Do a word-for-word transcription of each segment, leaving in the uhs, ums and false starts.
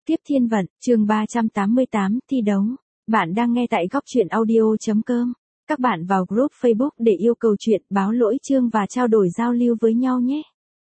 Tiếp thiên vận, chương ba trăm tám mươi tám, thi đấu. Bạn đang nghe tại góc truyện audio.com. Các bạn vào group Facebook để yêu cầu chuyện, báo lỗi chương và trao đổi giao lưu với nhau nhé.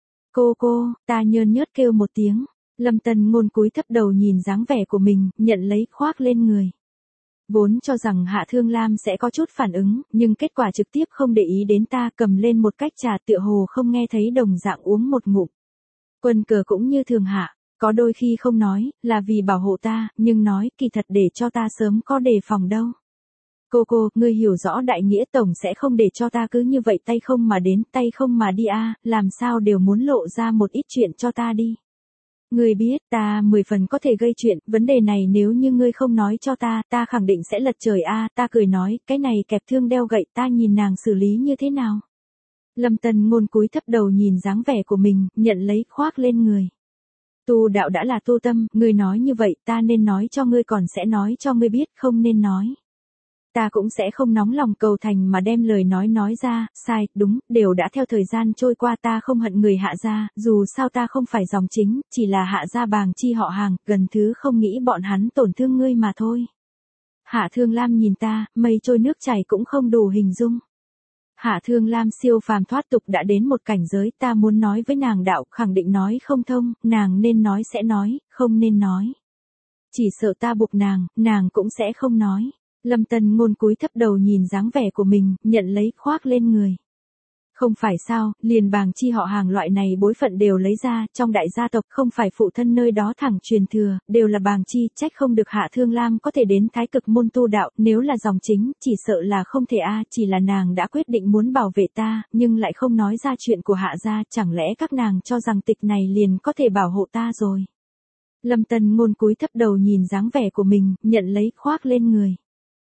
Cô cô, ta nhơn nhớt kêu một tiếng. Lâm Tân Ngôn cúi thấp đầu nhìn dáng vẻ của mình, nhận lấy khoác lên người. Vốn cho rằng Hạ Thương Lam sẽ có chút phản ứng, nhưng kết quả trực tiếp không để ý đến ta, cầm lên một cách trà tựa hồ không nghe thấy đồng dạng uống một ngụm. Quân cờ cũng như thường hạ. Có đôi khi không nói, là vì bảo hộ ta, nhưng nói, kỳ thật để cho ta sớm có đề phòng đâu. Cô cô, ngươi hiểu rõ đại nghĩa tổng sẽ không để cho ta cứ như vậy tay không mà đến, tay không mà đi a, à, làm sao đều muốn lộ ra một ít chuyện cho ta đi. Ngươi biết, ta mười phần có thể gây chuyện, vấn đề này nếu như ngươi không nói cho ta, ta khẳng định sẽ lật trời a, à, ta cười nói, cái này kẹp thương đeo gậy, ta nhìn nàng xử lý như thế nào. Lâm Tân Ngôn cúi thấp đầu nhìn dáng vẻ của mình, nhận lấy khoác lên người. Tu đạo đã là tu tâm, ngươi nói như vậy, ta nên nói cho ngươi còn sẽ nói cho ngươi biết, không nên nói. Ta cũng sẽ không nóng lòng cầu thành mà đem lời nói nói ra, sai, đúng, đều đã theo thời gian trôi qua, ta không hận người Hạ gia, dù sao ta không phải dòng chính, chỉ là Hạ gia bàng chi họ hàng, gần thứ không nghĩ bọn hắn tổn thương ngươi mà thôi. Hạ Thương Lam nhìn ta, mây trôi nước chảy cũng không đủ hình dung. Hạ Thương Lam siêu phàm thoát tục đã đến một cảnh giới, ta muốn nói với nàng đạo, khẳng định nói không thông, nàng nên nói sẽ nói, không nên nói. Chỉ sợ ta buộc nàng, nàng cũng sẽ không nói. Lâm Tân Ngôn cúi thấp đầu nhìn dáng vẻ của mình, nhận lấy khoác lên người. Không phải sao, liền bàng chi họ hàng loại này bối phận đều lấy ra, trong đại gia tộc không phải phụ thân nơi đó thẳng truyền thừa, đều là bàng chi, trách không được Hạ Thương Lam có thể đến thái cực môn tu đạo, nếu là dòng chính, chỉ sợ là không thể a, chỉ là nàng đã quyết định muốn bảo vệ ta, nhưng lại không nói ra chuyện của Hạ gia, chẳng lẽ các nàng cho rằng tịch này liền có thể bảo hộ ta rồi. Lâm Tân Ngôn cúi thấp đầu nhìn dáng vẻ của mình, nhận lấy khoác lên người.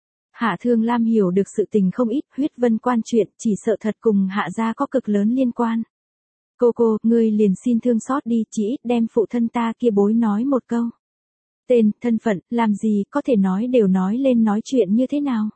Hạ Thương Lam hiểu được sự tình không ít, huyết vân quan chuyện, chỉ sợ thật cùng Hạ gia có cực lớn liên quan. Cô cô, ngươi liền xin thương xót đi, chỉ ít đem phụ thân ta kia bối nói một câu. Tên, thân phận, làm gì, có thể nói đều nói lên nói chuyện như thế nào.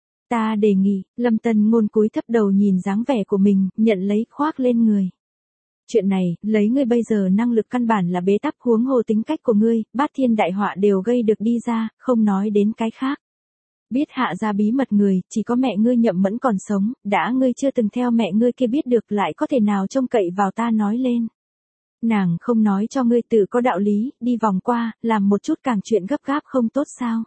Ta đề nghị, Lâm Tân Ngôn cúi thấp đầu nhìn dáng vẻ của mình, nhận lấy khoác lên người. Chuyện này, lấy ngươi bây giờ năng lực căn bản là bế tắc, huống hồ tính cách của ngươi, bát thiên đại họa đều gây được đi ra, không nói đến cái khác. Biết Hạ gia bí mật người, chỉ có mẹ ngươi Nhậm Mẫn còn sống, đã ngươi chưa từng theo mẹ ngươi kia biết được lại có thể nào trông cậy vào ta nói lên. Nàng không nói cho ngươi tự có đạo lý, đi vòng qua, làm một chút càng chuyện gấp gáp không tốt sao.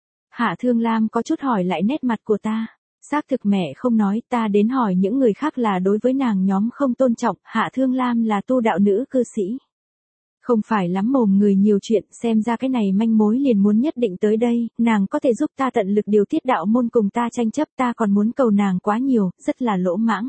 Hạ Thương Lam có chút hỏi lại nét mặt của ta. Xác thực mẹ không nói, ta đến hỏi những người khác là đối với nàng nhóm không tôn trọng, Hạ Thương Lam là tu đạo nữ cư sĩ. Không phải lắm mồm người nhiều chuyện, xem ra cái này manh mối liền muốn nhất định tới đây, nàng có thể giúp ta tận lực điều tiết đạo môn cùng ta tranh chấp, ta còn muốn cầu nàng quá nhiều, rất là lỗ mãng.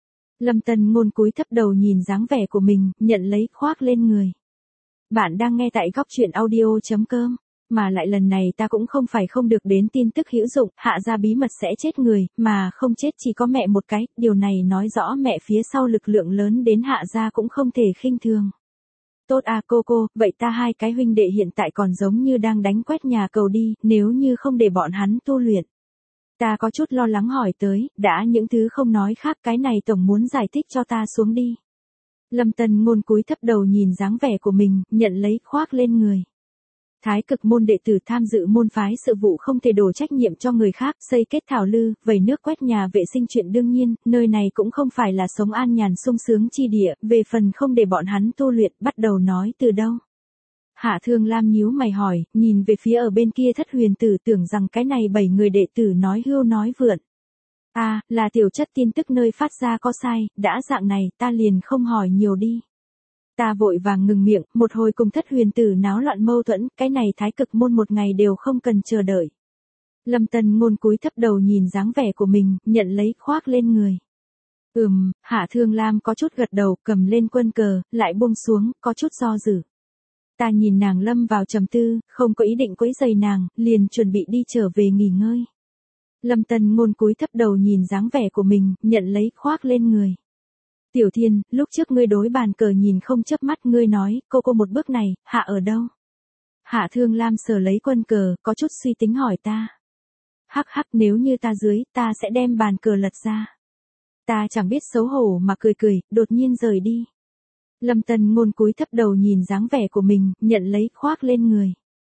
Lâm Tân Ngôn cúi thấp đầu nhìn dáng vẻ của mình, nhận lấy khoác lên người. Bạn đang nghe tại góc truyện audio.com, mà lại lần này ta cũng không phải không được đến tin tức hữu dụng, Hạ gia bí mật sẽ chết người, mà không chết chỉ có mẹ một cái, điều này nói rõ mẹ phía sau lực lượng lớn đến Hạ gia cũng không thể khinh thường. Tốt à cô cô, vậy ta hai cái huynh đệ hiện tại còn giống như đang đánh quét nhà cầu đi, nếu như không để bọn hắn tu luyện. Ta có chút lo lắng hỏi tới, đã những thứ không nói khác, cái này tổng muốn giải thích cho ta xuống đi. Lâm Tân Ngôn cúi thấp đầu nhìn dáng vẻ của mình, nhận lấy khoác lên người. Thái cực môn đệ tử tham dự môn phái sự vụ không thể đổ trách nhiệm cho người khác, xây kết thảo lư, vẩy nước quét nhà vệ sinh chuyện đương nhiên, nơi này cũng không phải là sống an nhàn sung sướng chi địa, về phần không để bọn hắn tu luyện, bắt đầu nói từ đâu. Hạ Thương Lam nhíu mày hỏi, nhìn về phía ở bên kia Thất Huyền Tử, tưởng rằng cái này bảy người đệ tử nói hưu nói vượn. À, là tiểu chất tin tức nơi phát ra có sai, đã dạng này, ta liền không hỏi nhiều đi. Ta vội vàng ngừng miệng, một hồi cùng Thất Huyền Tử náo loạn mâu thuẫn, cái này thái cực môn một ngày đều không cần chờ đợi. Lâm Tân Ngôn cúi thấp đầu nhìn dáng vẻ của mình, nhận lấy khoác lên người. Ừm, Hạ Thương Lam có chút gật đầu, cầm lên quân cờ, lại buông xuống, có chút do dự. Ta nhìn nàng lâm vào trầm tư, không có ý định quấy rầy nàng, liền chuẩn bị đi trở về nghỉ ngơi. Lâm Tân Ngôn cúi thấp đầu nhìn dáng vẻ của mình, nhận lấy khoác lên người. Tiểu Thiên, lúc trước ngươi đối bàn cờ nhìn không chớp mắt, ngươi nói, cô cô một bước này, Hạ ở đâu? Hạ Thương Lam sờ lấy quân cờ, có chút suy tính hỏi ta. Hắc hắc, nếu như ta dưới, ta sẽ đem bàn cờ lật ra. Ta chẳng biết xấu hổ mà cười cười, đột nhiên rời đi. Lâm Tân Ngôn cúi thấp đầu nhìn dáng vẻ của mình, nhận lấy khoác lên người.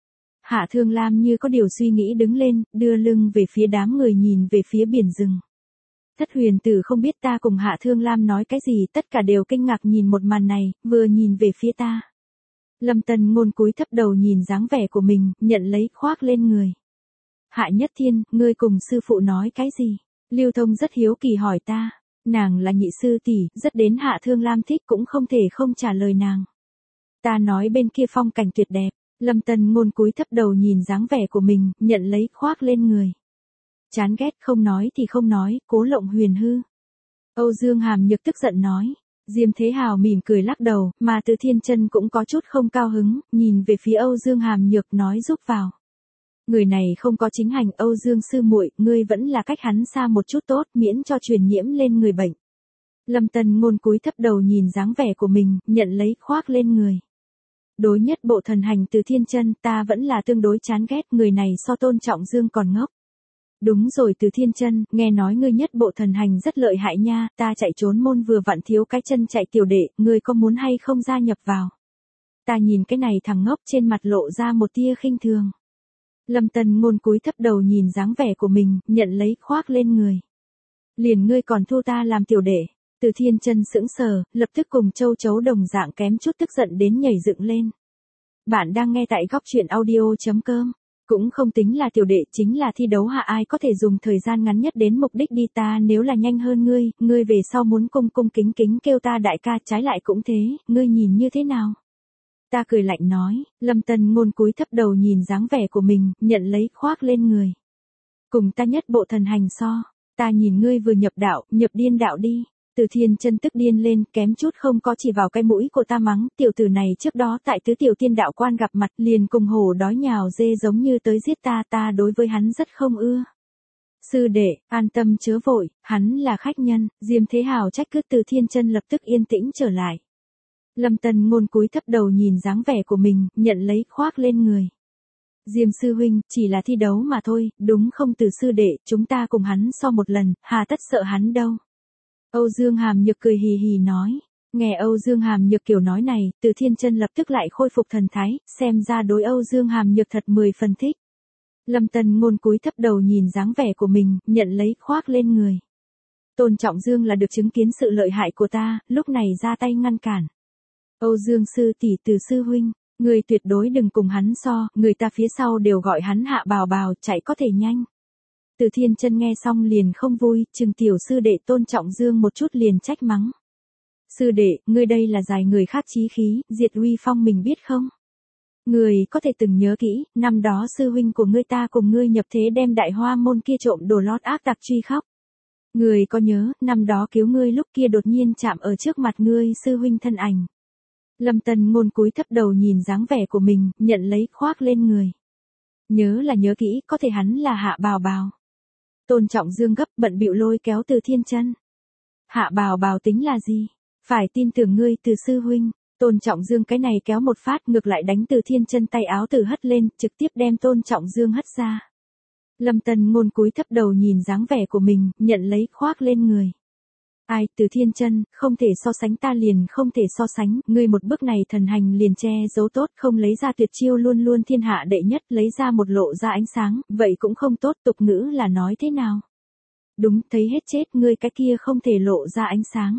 Hạ Thương Lam như có điều suy nghĩ đứng lên, đưa lưng về phía đám người nhìn về phía biển rừng. Thất huyền tử không biết ta cùng Hạ Thương Lam nói cái gì, tất cả đều kinh ngạc nhìn một màn này, vừa nhìn về phía ta. Lâm Tân Ngôn cúi thấp đầu nhìn dáng vẻ của mình, nhận lấy khoác lên người. Hạ Nhất Thiên, ngươi cùng sư phụ nói cái gì? Lưu Thông rất hiếu kỳ hỏi ta. Nàng là nhị sư tỷ, rất đến Hạ Thương Lam thích cũng không thể không trả lời nàng. Ta nói bên kia phong cảnh tuyệt đẹp. Lâm Tân Ngôn cúi thấp đầu nhìn dáng vẻ của mình, nhận lấy khoác lên người. Chán ghét, không nói thì không nói, cố lộng huyền hư. Âu Dương Hàm Nhược tức giận nói. Diêm Thế Hào mỉm cười lắc đầu, mà Từ Thiên Chân cũng có chút không cao hứng, nhìn về phía Âu Dương Hàm Nhược nói giúp vào. Người này không có chính hành, Âu Dương sư muội, ngươi vẫn là cách hắn xa một chút tốt, miễn cho truyền nhiễm lên người bệnh. Lâm Tân Ngôn cúi thấp đầu nhìn dáng vẻ của mình, nhận lấy khoác lên người. Đối nhất bộ thần hành Từ Thiên Chân, ta vẫn là tương đối chán ghét, người này so Tôn Trọng Dương còn ngốc. Đúng rồi Từ Thiên Chân, nghe nói ngươi nhất bộ thần hành rất lợi hại nha, ta chạy trốn môn vừa vặn thiếu cái chân chạy tiểu đệ, ngươi có muốn hay không gia nhập vào? Ta nhìn cái này thằng ngốc trên mặt lộ ra một tia khinh thường. Lâm Tân Ngôn cúi thấp đầu nhìn dáng vẻ của mình, nhận lấy khoác lên người. Liền ngươi còn thu ta làm tiểu đệ. Từ Thiên Chân sững sờ, lập tức cùng châu chấu đồng dạng kém chút tức giận đến nhảy dựng lên. Bạn đang nghe tại góc truyện audio chấm com. Cũng không tính là tiểu đệ, chính là thi đấu hạ ai có thể dùng thời gian ngắn nhất đến mục đích đi, ta nếu là nhanh hơn ngươi, ngươi về sau muốn cung cung kính kính kêu ta đại ca, trái lại cũng thế, ngươi nhìn như thế nào? Ta cười lạnh nói. Lâm Tân Ngôn cúi thấp đầu nhìn dáng vẻ của mình, nhận lấy khoác lên người. Cùng ta nhất bộ thần hành so, ta nhìn ngươi vừa nhập đạo, nhập điên đạo đi. Từ Thiên Chân tức điên lên, kém chút không có chỉ vào cái mũi của ta mắng, tiểu tử này trước đó tại tứ tiểu tiên đạo quan gặp mặt, liền cùng hổ đói nhào dê giống như tới giết ta, ta đối với hắn rất không ưa. Sư đệ, an tâm chớ vội, hắn là khách nhân. Diêm Thế Hào trách cứ. Từ Thiên Chân lập tức yên tĩnh trở lại. Lâm Tân Ngôn cúi thấp đầu nhìn dáng vẻ của mình, nhận lấy khoác lên người. Diêm sư huynh, chỉ là thi đấu mà thôi, đúng không Từ sư đệ, chúng ta cùng hắn so một lần, hà tất sợ hắn đâu. Âu Dương Hàm Nhược cười hì hì nói. Nghe Âu Dương Hàm Nhược kiểu nói này, Từ Thiên Chân lập tức lại khôi phục thần thái, xem ra đối Âu Dương Hàm Nhược thật mười phần thích. Lâm Tân Ngôn cúi thấp đầu nhìn dáng vẻ của mình, nhận lấy khoác lên người. Tôn Trọng Dương là được chứng kiến sự lợi hại của ta, lúc này ra tay ngăn cản. Âu Dương sư tỷ, Từ sư huynh, người tuyệt đối đừng cùng hắn so, người ta phía sau đều gọi hắn Hạ Bào Bào, chạy có thể nhanh. Từ Thiên Chân nghe xong liền không vui, chừng tiểu sư đệ Tôn Trọng Dương một chút liền trách mắng. Sư đệ, ngươi đây là giải người khác chí khí, diệt uy phong mình biết không? Người có thể từng nhớ kỹ, năm đó sư huynh của ngươi ta cùng ngươi nhập thế đem Đại Hoa môn kia trộm đồ lót ác tặc truy khóc. Người có nhớ, năm đó cứu ngươi lúc kia đột nhiên chạm ở trước mặt ngươi sư huynh thân ảnh. Lâm Tân Ngôn cúi thấp đầu nhìn dáng vẻ của mình, nhận lấy khoác lên người. Nhớ là nhớ kỹ, có thể hắn là Hạ Bào Bào. Tôn Trọng Dương gấp bận bịu lôi kéo Từ Thiên Chân. Hạ Bào Bào tính là gì? Phải tin tưởng ngươi Từ sư huynh. Tôn Trọng Dương cái này kéo một phát ngược lại đánh Từ Thiên Chân tay áo từ hất lên, trực tiếp đem Tôn Trọng Dương hất ra. Lâm Tân Ngôn cúi thấp đầu nhìn dáng vẻ của mình, nhận lấy khoác lên người. Ai, Từ Thiên Chân, không thể so sánh, ta liền không thể so sánh, ngươi một bước này thần hành liền che giấu tốt, không lấy ra tuyệt chiêu luôn luôn thiên hạ đệ nhất, lấy ra một lộ ra ánh sáng, vậy cũng không tốt, tục ngữ là nói thế nào? Đúng, thấy hết chết, ngươi cái kia không thể lộ ra ánh sáng.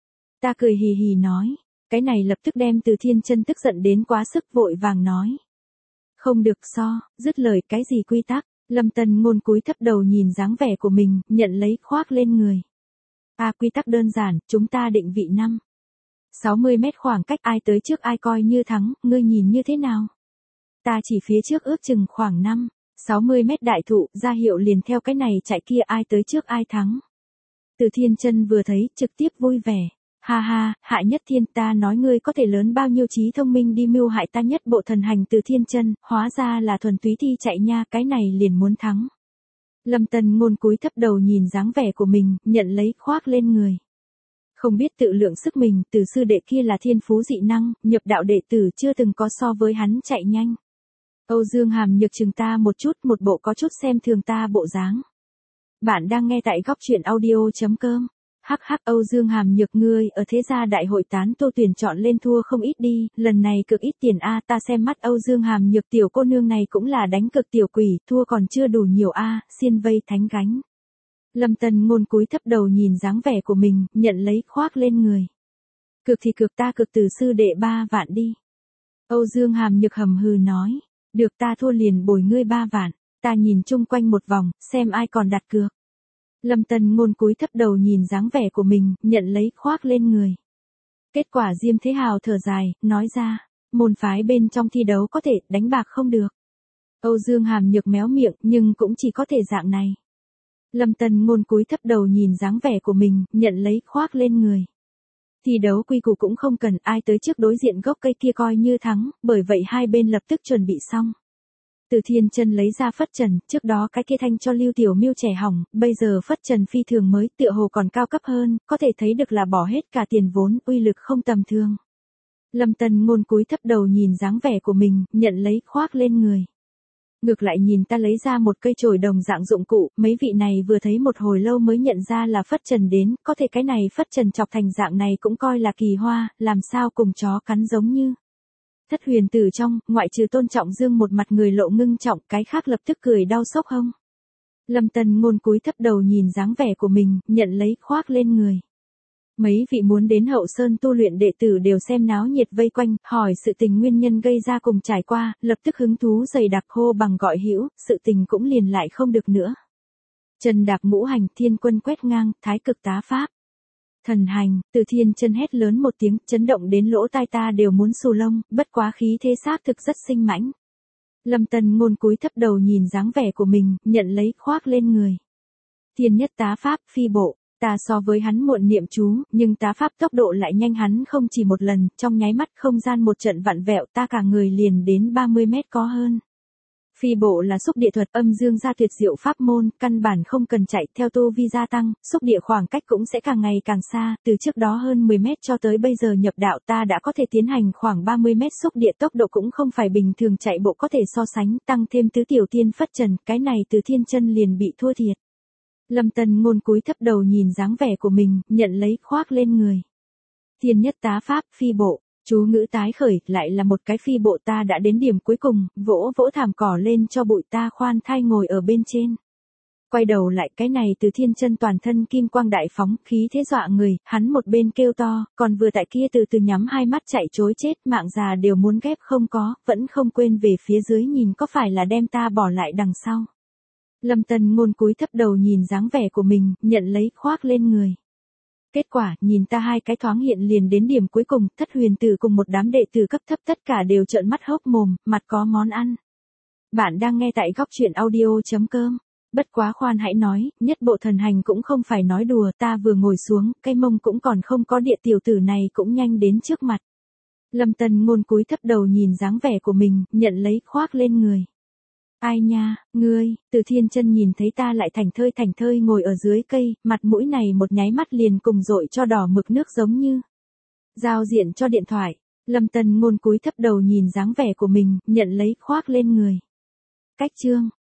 Ta cười hì hì nói, cái này lập tức đem Từ Thiên Chân tức giận đến quá sức, vội vàng nói. Không được so, dứt lời, cái gì quy tắc? Lâm Tân Ngôn cúi thấp đầu nhìn dáng vẻ của mình, nhận lấy khoác lên người. À, quy tắc đơn giản, chúng ta định vị năm. sáu mươi mét khoảng cách, ai tới trước ai coi như thắng, ngươi nhìn như thế nào? Ta chỉ phía trước ước chừng khoảng năm, sáu mươi mét đại thụ, ra hiệu liền theo cái này chạy kia, ai tới trước ai thắng. Từ Thiên Chân vừa thấy, trực tiếp vui vẻ. Ha ha, Hạ Nhất Thiên, ta nói ngươi có thể lớn bao nhiêu trí thông minh đi mưu hại ta nhất bộ thần hành Từ Thiên Chân, hóa ra là thuần túy thi chạy nha, cái này liền muốn thắng. Lâm Tân Ngôn cúi thấp đầu nhìn dáng vẻ của mình, nhận lấy khoác lên người. Không biết tự lượng sức mình, Từ sư đệ kia là thiên phú dị năng, nhập đạo đệ tử chưa từng có so với hắn chạy nhanh. Âu Dương Hàm Nhược chừng ta một chút, một bộ có chút xem thường ta bộ dáng. Bạn đang nghe tại góc truyện audio chấm com. Hắc hắc Âu Dương Hàm Nhược ngươi ở thế gia đại hội tán tô tuyển chọn lên thua không ít đi, lần này cực ít tiền a ta xem mắt Âu Dương Hàm Nhược tiểu cô nương này cũng là đánh cực tiểu quỷ, thua còn chưa đủ nhiều a xiên vây thánh gánh. Lâm Tần Ngôn cúi thấp đầu nhìn dáng vẻ của mình, nhận lấy khoác lên người. Cực thì cực ta cực từ sư đệ ba vạn đi. Âu Dương Hàm Nhược hầm hừ nói, được ta thua liền bồi ngươi ba vạn, ta nhìn chung quanh một vòng, xem ai còn đặt cược. Lâm Tần Ngôn cúi thấp đầu nhìn dáng vẻ của mình, nhận lấy khoác lên người. Kết quả Diêm Thế Hào thở dài, nói ra, môn phái bên trong thi đấu có thể đánh bạc không được. Âu Dương Hàm Nhược méo miệng, nhưng cũng chỉ có thể dạng này. Lâm Tần Ngôn cúi thấp đầu nhìn dáng vẻ của mình, nhận lấy khoác lên người. Thi đấu quy củ cũng không cần ai tới trước đối diện gốc cây kia coi như thắng, bởi vậy hai bên lập tức chuẩn bị xong. Từ Thiên Chân lấy ra phất trần, trước đó cái kia thanh cho Lưu Tiểu Miêu trẻ hỏng, bây giờ phất trần phi thường mới, tựa hồ còn cao cấp hơn, có thể thấy được là bỏ hết cả tiền vốn, uy lực không tầm thường. Lâm Tần Ngôn cúi thấp đầu nhìn dáng vẻ của mình, nhận lấy khoác lên người. Ngược lại nhìn ta lấy ra một cây chổi đồng dạng dụng cụ, mấy vị này vừa thấy một hồi lâu mới nhận ra là phất trần đến, có thể cái này phất trần chọc thành dạng này cũng coi là kỳ hoa, làm sao cùng chó cắn giống như. Thất huyền tử trong, ngoại trừ Tôn Trọng Dương một mặt người lộ ngưng trọng, cái khác lập tức cười đau sốc hông. Lâm Tần Ngôn cúi thấp đầu nhìn dáng vẻ của mình, nhận lấy khoác lên người. Mấy vị muốn đến Hậu Sơn tu luyện đệ tử đều xem náo nhiệt vây quanh, hỏi sự tình nguyên nhân gây ra cùng trải qua, lập tức hứng thú dày đặc hô bằng gọi hữu, sự tình cũng liền lại không được nữa. Trần Đạp ngũ hành, thiên quân quét ngang, thái cực tá pháp. Thần hành, Từ Thiên Chân hét lớn một tiếng, chấn động đến lỗ tai ta đều muốn xù lông, bất quá khí thế xác thực rất sinh mãnh. Lâm Tần Ngôn cúi thấp đầu nhìn dáng vẻ của mình, nhận lấy khoác lên người. Thiên nhất tá pháp, phi bộ. Ta so với hắn muộn niệm chú, nhưng tá pháp tốc độ lại nhanh hắn không chỉ một lần, trong nháy mắt không gian một trận vặn vẹo ta cả người liền đến ba mươi mét có hơn. Phi bộ là xúc địa thuật âm dương gia tuyệt diệu pháp môn, căn bản không cần chạy theo tu vi gia tăng, xúc địa khoảng cách cũng sẽ càng ngày càng xa, từ trước đó hơn mười mét cho tới bây giờ nhập đạo ta đã có thể tiến hành khoảng ba mươi mét xúc địa tốc độ cũng không phải bình thường chạy bộ có thể so sánh, tăng thêm tứ tiểu tiên phất trần, cái này Từ Thiên Chân liền bị thua thiệt. Lâm Tần Ngôn cúi thấp đầu nhìn dáng vẻ của mình, nhận lấy khoác lên người. Thiên nhất tá pháp, phi bộ, chú ngữ tái khởi, lại là một cái phi bộ ta đã đến điểm cuối cùng, vỗ vỗ thảm cỏ lên cho bụi ta khoan thai ngồi ở bên trên. Quay đầu lại cái này Từ Thiên Chân toàn thân kim quang đại phóng, khí thế dọa người, hắn một bên kêu to, còn vừa tại kia từ từ nhắm hai mắt chạy trối chết, mạng già đều muốn ghép không có, vẫn không quên về phía dưới nhìn có phải là đem ta bỏ lại đằng sau. Lâm Tần Ngôn cúi thấp đầu nhìn dáng vẻ của mình, nhận lấy khoác lên người. Kết quả, nhìn ta hai cái thoáng hiện liền đến điểm cuối cùng, Thất huyền tử cùng một đám đệ tử cấp thấp tất cả đều trợn mắt hốc mồm, mặt có món ăn. Bạn đang nghe tại góc truyện audio chấm com. Bất quá khoan hãy nói, nhất bộ thần hành cũng không phải nói đùa, ta vừa ngồi xuống, cây mông cũng còn không có địa tiểu tử này cũng nhanh đến trước mặt. Lâm Tần Ngôn cúi thấp đầu nhìn dáng vẻ của mình, nhận lấy khoác lên người. Ai nha, ngươi, Từ Thiên Chân nhìn thấy ta lại thành thơi thành thơi ngồi ở dưới cây, mặt mũi này một nháy mắt liền cùng dội cho đỏ mực nước giống như. Giao diện cho điện thoại, Lâm Tần Ngôn cúi thấp đầu nhìn dáng vẻ của mình, nhận lấy khoác lên người. Cách chương.